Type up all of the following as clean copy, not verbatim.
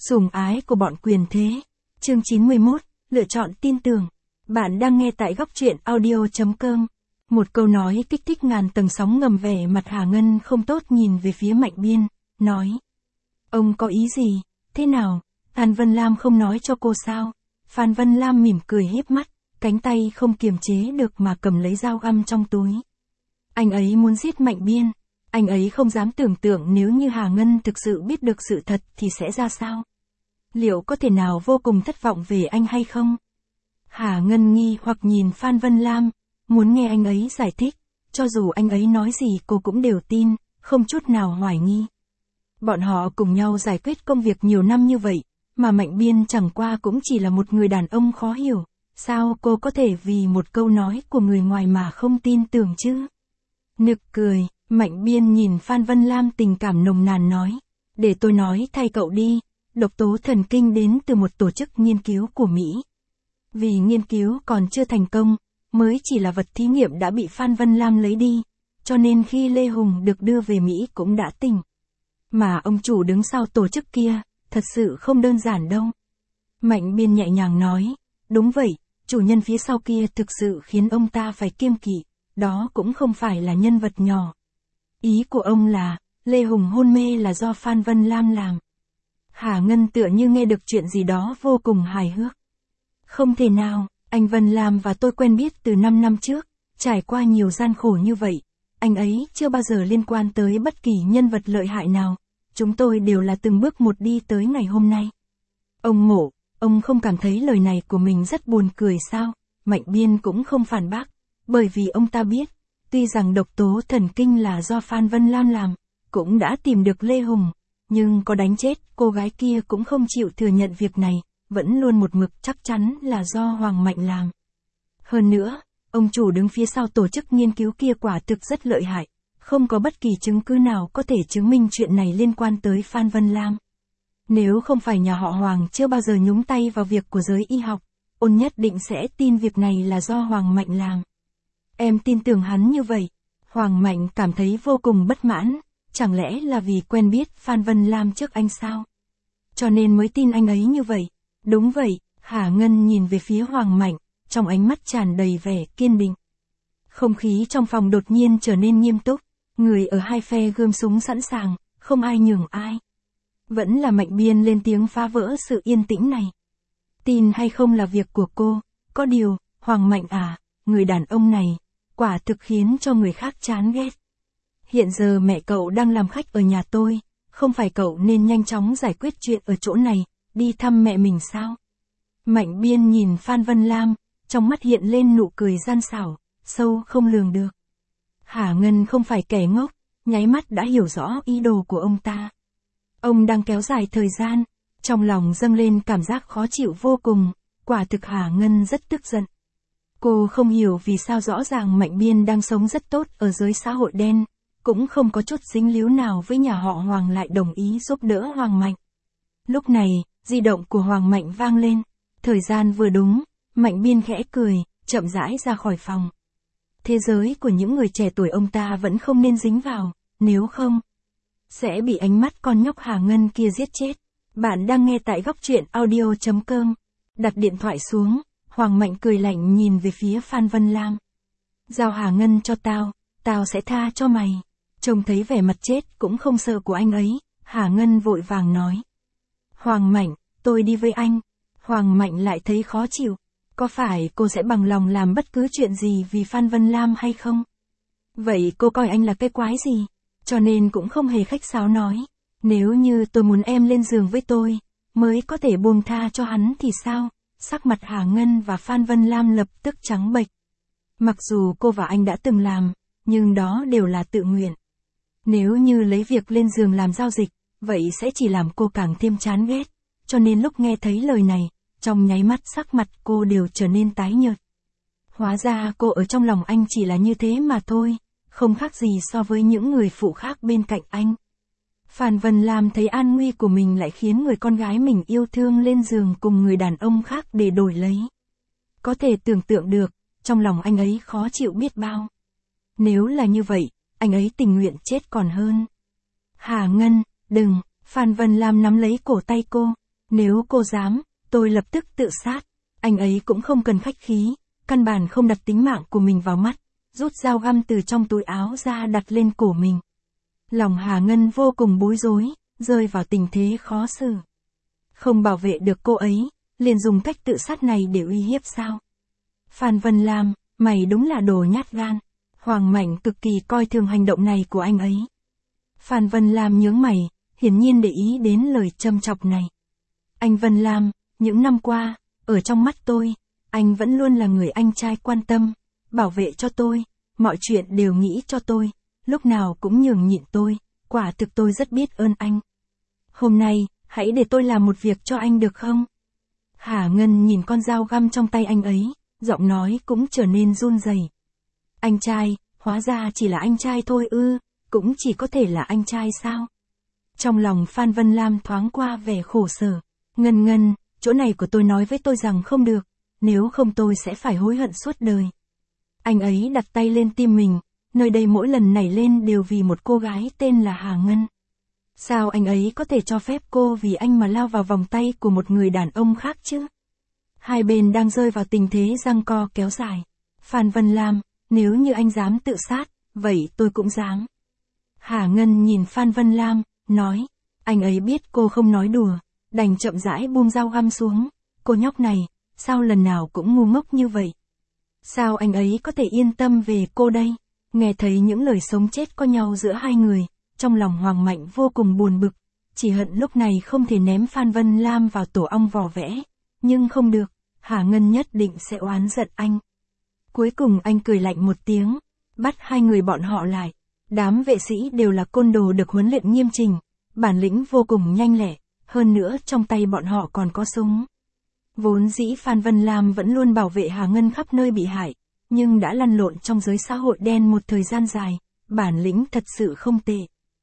Sủng ái của bọn quyền thế. Chương 91, lựa chọn tin tưởng. Bạn đang nghe tại góc truyện audio.com. Một câu nói kích thích ngàn tầng sóng ngầm. Vẻ mặt Hà Ngân không tốt nhìn về phía Mạnh Biên, nói. Ông có ý gì, thế nào, Phan Vân Lam không nói cho cô sao? Phan Vân Lam mỉm cười híp mắt, cánh tay không kiềm chế được mà cầm lấy dao găm trong túi. Anh ấy muốn giết Mạnh Biên, anh ấy không dám tưởng tượng nếu như Hà Ngân thực sự biết được sự thật thì sẽ ra sao? Liệu có thể nào vô cùng thất vọng về anh hay không? Hà Ngân nghi hoặc nhìn Phan Vân Lam, muốn nghe anh ấy giải thích, cho dù anh ấy nói gì cô cũng đều tin, không chút nào hoài nghi. Bọn họ cùng nhau giải quyết công việc nhiều năm như vậy, mà Mạnh Biên chẳng qua cũng chỉ là một người đàn ông khó hiểu, sao cô có thể vì một câu nói của người ngoài mà không tin tưởng chứ? Nực cười, Mạnh Biên nhìn Phan Vân Lam tình cảm nồng nàn nói, để tôi nói thay cậu đi, độc tố thần kinh đến từ một tổ chức nghiên cứu của Mỹ. Vì nghiên cứu còn chưa thành công, mới chỉ là vật thí nghiệm đã bị Phan Vân Lam lấy đi, cho nên khi Lê Hùng được đưa về Mỹ cũng đã tỉnh. Mà ông chủ đứng sau tổ chức kia, thật sự không đơn giản đâu. Mạnh Biên nhẹ nhàng nói, đúng vậy, chủ nhân phía sau kia thực sự khiến ông ta phải kiêng kỵ, đó cũng không phải là nhân vật nhỏ. Ý của ông là, Lê Hùng hôn mê là do Phan Vân Lam làm. Hà Ngân tựa như nghe được chuyện gì đó vô cùng hài hước. Không thể nào, anh Vân Lam và tôi quen biết từ 5 năm trước, trải qua nhiều gian khổ như vậy, anh ấy chưa bao giờ liên quan tới bất kỳ nhân vật lợi hại nào, chúng tôi đều là từng bước một đi tới ngày hôm nay. Ông Mộ, ông không cảm thấy lời này của mình rất buồn cười sao? Mạnh Biên cũng không phản bác, bởi vì ông ta biết, tuy rằng độc tố thần kinh là do Phan Vân Lam làm, cũng đã tìm được Lê Hùng, nhưng có đánh chết cô gái kia cũng không chịu thừa nhận việc này, vẫn luôn một mực chắc chắn là do Hoàng Mạnh làm. Hơn nữa, ông chủ đứng phía sau tổ chức nghiên cứu kia quả thực rất lợi hại, không có bất kỳ chứng cứ nào có thể chứng minh chuyện này liên quan tới Phan Vân Lam. Nếu không phải nhà họ Hoàng chưa bao giờ nhúng tay vào việc của giới y học, Ôn nhất định sẽ tin việc này là do Hoàng Mạnh làm. Em tin tưởng hắn như vậy. Hoàng Mạnh cảm thấy vô cùng bất mãn, chẳng lẽ là vì quen biết Phan Vân Lam trước anh sao? Cho nên mới tin anh ấy như vậy. Đúng vậy, Hà Ngân nhìn về phía Hoàng Mạnh, trong ánh mắt tràn đầy vẻ kiên định. Không khí trong phòng đột nhiên trở nên nghiêm túc, người ở hai phe gươm súng sẵn sàng, không ai nhường ai. Vẫn là Mạnh Biên lên tiếng phá vỡ sự yên tĩnh này. Tin hay không là việc của cô, có điều, Hoàng Mạnh à, người đàn ông này, quả thực khiến cho người khác chán ghét. Hiện giờ mẹ cậu đang làm khách ở nhà tôi, không phải cậu nên nhanh chóng giải quyết chuyện ở chỗ này, đi thăm mẹ mình sao? Mạnh Biên nhìn Phan Vân Lam, trong mắt hiện lên nụ cười gian xảo, sâu không lường được. Hà Ngân không phải kẻ ngốc, nháy mắt đã hiểu rõ ý đồ của ông ta. Ông đang kéo dài thời gian, trong lòng dâng lên cảm giác khó chịu vô cùng, quả thực Hà Ngân rất tức giận. Cô không hiểu vì sao rõ ràng Mạnh Biên đang sống rất tốt ở giới xã hội đen, cũng không có chút dính líu nào với nhà họ Hoàng lại đồng ý giúp đỡ Hoàng Mạnh. Lúc này, di động của Hoàng Mạnh vang lên, thời gian vừa đúng, Mạnh Biên khẽ cười, chậm rãi ra khỏi phòng. Thế giới của những người trẻ tuổi ông ta vẫn không nên dính vào, nếu không, sẽ bị ánh mắt con nhóc Hà Ngân kia giết chết. Bạn đang nghe tại góc truyện audio.com. Đặt điện thoại xuống, Hoàng Mạnh cười lạnh nhìn về phía Phan Vân Lam. Giao Hà Ngân cho tao sẽ tha cho mày. Trông thấy vẻ mặt chết cũng không sợ của anh ấy, Hà Ngân vội vàng nói. Hoàng Mạnh, tôi đi với anh. Hoàng Mạnh lại thấy khó chịu. Có phải cô sẽ bằng lòng làm bất cứ chuyện gì vì Phan Vân Lam hay không? Vậy cô coi anh là cái quái gì? Cho nên cũng không hề khách sáo nói. Nếu như tôi muốn em lên giường với tôi, mới có thể buông tha cho hắn thì sao? Sắc mặt Hà Ngân và Phan Vân Lam lập tức trắng bệch. Mặc dù cô và anh đã từng làm, nhưng đó đều là tự nguyện. Nếu như lấy việc lên giường làm giao dịch, vậy sẽ chỉ làm cô càng thêm chán ghét. Cho nên lúc nghe thấy lời này, trong nháy mắt sắc mặt cô đều trở nên tái nhợt. Hóa ra cô ở trong lòng anh chỉ là như thế mà thôi, không khác gì so với những người phụ khác bên cạnh anh. Phan Vân Lam thấy an nguy của mình lại khiến người con gái mình yêu thương lên giường cùng người đàn ông khác để đổi lấy. Có thể tưởng tượng được, trong lòng anh ấy khó chịu biết bao. Nếu là như vậy, anh ấy tình nguyện chết còn hơn. Hà Ngân, đừng, Phan Vân Lam nắm lấy cổ tay cô, Nếu cô dám, tôi lập tức tự sát. Anh ấy cũng không cần khách khí, căn bản không đặt tính mạng của mình vào mắt, rút dao găm từ trong túi áo ra đặt lên cổ mình. Lòng Hà Ngân vô cùng bối rối, rơi vào tình thế khó xử. Không bảo vệ được cô ấy, liền dùng cách tự sát này để uy hiếp sao? Phan Vân Lam, mày đúng là đồ nhát gan. Hoàng Mạnh cực kỳ coi thường hành động này của anh ấy. Phan Vân Lam nhướng mày, hiển nhiên để ý đến lời châm chọc này. Anh Vân Lam, những năm qua, ở trong mắt tôi, anh vẫn luôn là người anh trai quan tâm, bảo vệ cho tôi, mọi chuyện đều nghĩ cho tôi, lúc nào cũng nhường nhịn tôi, quả thực tôi rất biết ơn anh. Hôm nay, hãy để tôi làm một việc cho anh được không? Hà Ngân nhìn con dao găm trong tay anh ấy, giọng nói cũng trở nên run rẩy. Anh trai, hóa ra chỉ là anh trai thôi ư, cũng chỉ có thể là anh trai sao? Trong lòng Phan Vân Lam thoáng qua vẻ khổ sở. Ngân, chỗ này của tôi nói với tôi rằng không được, nếu không tôi sẽ phải hối hận suốt đời. Anh ấy đặt tay lên tim mình, nơi đây mỗi lần nảy lên đều vì một cô gái tên là Hà Ngân. Sao anh ấy có thể cho phép cô vì anh mà lao vào vòng tay của một người đàn ông khác chứ? Hai bên đang rơi vào tình thế giằng co kéo dài. Phan Vân Lam, nếu như anh dám tự sát, vậy tôi cũng dám. Hà Ngân nhìn Phan Vân Lam, nói, anh ấy biết cô không nói đùa, đành chậm rãi buông dao găm xuống. Cô nhóc này, sao lần nào cũng ngu ngốc như vậy? Sao anh ấy có thể yên tâm về cô đây? Nghe thấy những lời sống chết có nhau giữa hai người, trong lòng Hoàng Mạnh vô cùng buồn bực, chỉ hận lúc này không thể ném Phan Vân Lam vào tổ ong vò vẽ, nhưng không được, Hà Ngân nhất định sẽ oán giận anh. Cuối cùng anh cười lạnh một tiếng, bắt hai người bọn họ lại. Đám vệ sĩ đều là côn đồ được huấn luyện nghiêm chỉnh, bản lĩnh vô cùng nhanh lẹ, hơn nữa trong tay bọn họ còn có súng. Vốn dĩ Phan Vân Lam vẫn luôn bảo vệ Hà Ngân khắp nơi bị hại, nhưng đã lăn lộn trong giới xã hội đen một thời gian dài, bản lĩnh thật sự không tệ.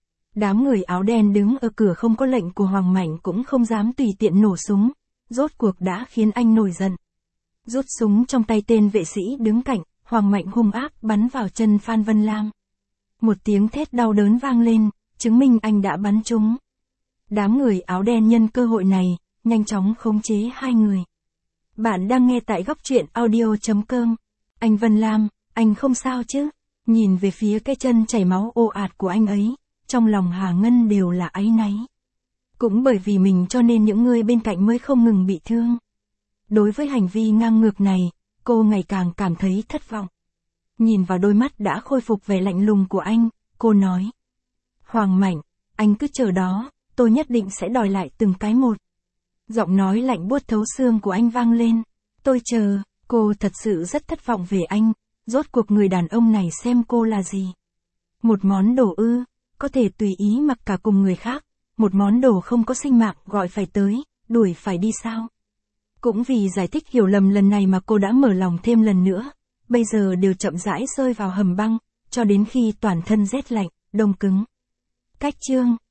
Đám người áo đen đứng ở cửa không có lệnh của Hoàng Mạnh cũng không dám tùy tiện nổ súng, rốt cuộc đã khiến anh nổi giận. Rút súng trong tay tên vệ sĩ đứng cạnh, Hoàng Mạnh hung ác bắn vào chân Phan Vân Lam. Một tiếng thét đau đớn vang lên, chứng minh anh đã bắn trúng. Đám người áo đen nhân cơ hội này, nhanh chóng khống chế hai người. Bạn đang nghe tại góc truyện audio.com. Anh Vân Lam, anh không sao chứ? Nhìn về phía cái chân chảy máu ồ ạt của anh ấy, trong lòng Hà Ngân đều là áy náy. Cũng bởi vì mình cho nên những người bên cạnh mới không ngừng bị thương. Đối với hành vi ngang ngược này, cô ngày càng cảm thấy thất vọng. Nhìn vào đôi mắt đã khôi phục vẻ lạnh lùng của anh, cô nói. Hoàng Mạnh, anh cứ chờ đó, tôi nhất định sẽ đòi lại từng cái một. Giọng nói lạnh buốt thấu xương của anh vang lên. Tôi chờ, cô thật sự rất thất vọng về anh, rốt cuộc người đàn ông này xem cô là gì? Một món đồ ư, có thể tùy ý mặc cả cùng người khác, một món đồ không có sinh mạng gọi phải tới, đuổi phải đi sao? Cũng vì giải thích hiểu lầm lần này mà cô đã mở lòng thêm lần nữa, bây giờ đều chậm rãi rơi vào hầm băng, cho đến khi toàn thân rét lạnh, đông cứng. Cách chương